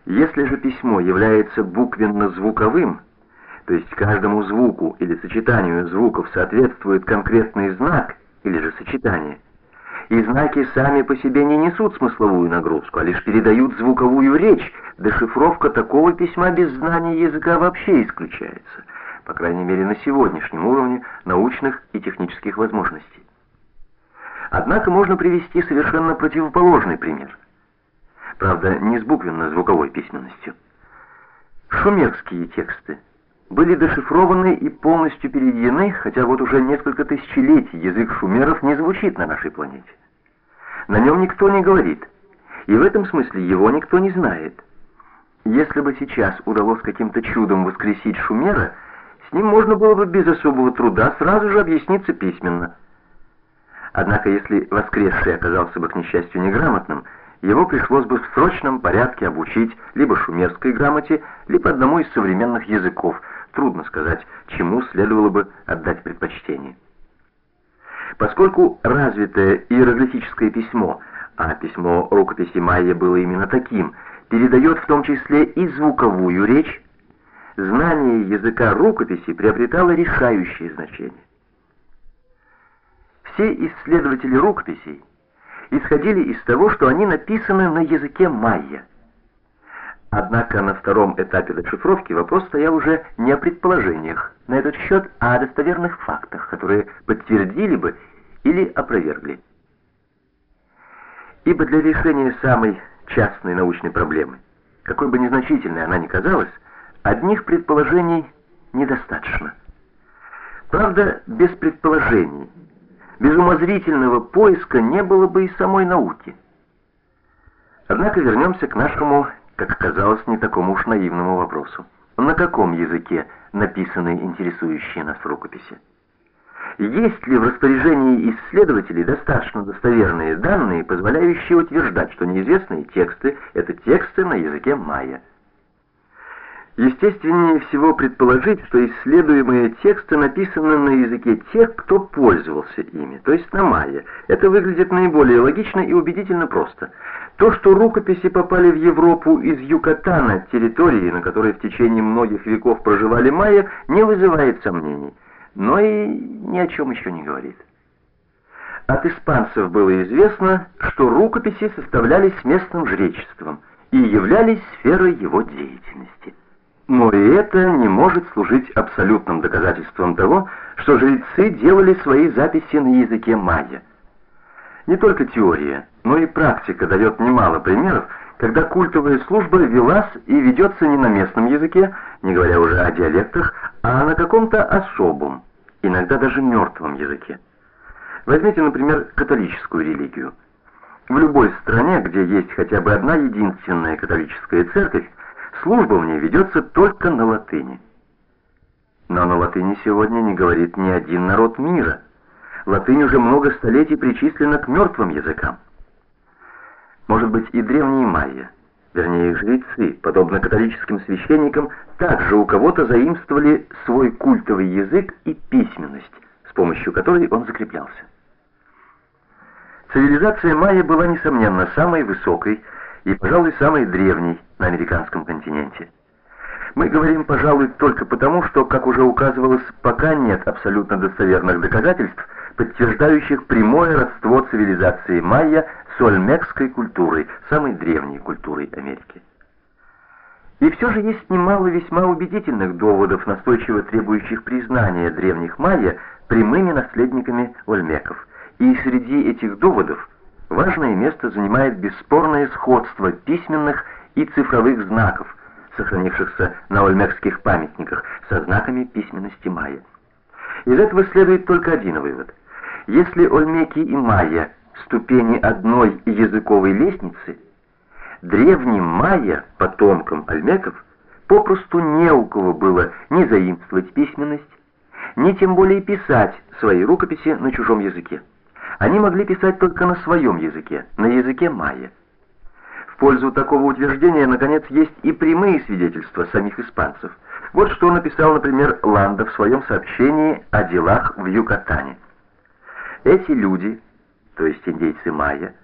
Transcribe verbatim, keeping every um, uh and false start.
Если же письмо является буквенно-звуковым, то есть каждому звуку или сочетанию звуков соответствует конкретный знак или же сочетание, и знаки сами по себе не несут смысловую нагрузку, а лишь передают звуковую речь, дешифровка такого письма без знания языка вообще исключается, по крайней мере на сегодняшнем уровне научных и технических возможностей. Однако можно привести совершенно противоположный пример. Правда, не с буквенно-звуковой письменностью. Шумерские тексты были дешифрованы и полностью переведены, хотя вот уже несколько тысячелетий язык шумеров не звучит на нашей планете. На нем никто не говорит, и в этом смысле его никто не знает. Если бы сейчас удалось каким-то чудом воскресить шумера, с ним можно было бы без особого труда сразу же объясниться письменно. Однако, если воскресший оказался бы, к несчастью, неграмотным, его пришлось бы в срочном порядке обучить либо шумерской грамоте, либо одному из современных языков. Трудно сказать, чему следовало бы отдать предпочтение. Поскольку развитое иероглифическое письмо, а письмо рукописи майя было именно таким, передает в том числе и звуковую речь, знание языка рукописи приобретало решающее значение. Все исследователи рукописей исходили из того, что они написаны на языке майя. Однако на втором этапе дешифровки вопрос стоял уже не о предположениях на этот счет, а о достоверных фактах, которые подтвердили бы или опровергли. Ибо для решения самой частной научной проблемы, какой бы незначительной она ни казалась, одних предположений недостаточно. Правда, без предположений, без умозрительного поиска не было бы и самой науки. Однако вернемся к нашему, как оказалось, не такому уж наивному вопросу. На каком языке написаны интересующие нас рукописи? Есть ли в распоряжении исследователей достаточно достоверные данные, позволяющие утверждать, что неизвестные тексты — это тексты на языке майя? Естественнее всего предположить, что исследуемые тексты написаны на языке тех, кто пользовался ими, то есть на майя. Это выглядит наиболее логично и убедительно просто. То, что рукописи попали в Европу из Юкатана, территории, на которой в течение многих веков проживали майя, не вызывает сомнений, но и ни о чем еще не говорит. От испанцев было известно, что рукописи составлялись местным жречеством и являлись сферой его деятельности. Но и это не может служить абсолютным доказательством того, что жрецы делали свои записи на языке майя. Не только теория, но и практика дает немало примеров, когда культовая служба велась и ведется не на местном языке, не говоря уже о диалектах, а на каком-то особом, иногда даже мертвом языке. Возьмите, например, католическую религию. В любой стране, где есть хотя бы одна единственная католическая церковь, служба в ней ведется только на латыни. Но на латыни сегодня не говорит ни один народ мира. Латынь уже много столетий причислена к мертвым языкам. Может быть, и древние майя, вернее их жрецы, подобно католическим священникам, также у кого-то заимствовали свой культовый язык и письменность, с помощью которой он закреплялся. Цивилизация майя была, несомненно, самой высокой и, пожалуй, самой древней на американском континенте. Мы говорим, пожалуй, только потому, что, как уже указывалось, пока нет абсолютно достоверных доказательств, подтверждающих прямое родство цивилизации майя с ольмекской культурой, самой древней культурой Америки. И все же есть немало весьма убедительных доводов, настойчиво требующих признания древних майя прямыми наследниками ольмеков. И среди этих доводов важное место занимает бесспорное сходство письменных и цифровых знаков, сохранившихся на ольмекских памятниках, со знаками письменности майя. Из этого следует только один вывод. Если ольмеки и майя — ступени одной языковой лестницы, древним майя, потомкам ольмеков, попросту не у кого было ни заимствовать письменность, ни тем более писать свои рукописи на чужом языке. Они могли писать только на своем языке, на языке майя. В пользу такого утверждения, наконец, есть и прямые свидетельства самих испанцев. Вот что написал, например, Ландо в своем сообщении о делах в Юкатане. Эти люди, то есть индейцы майя,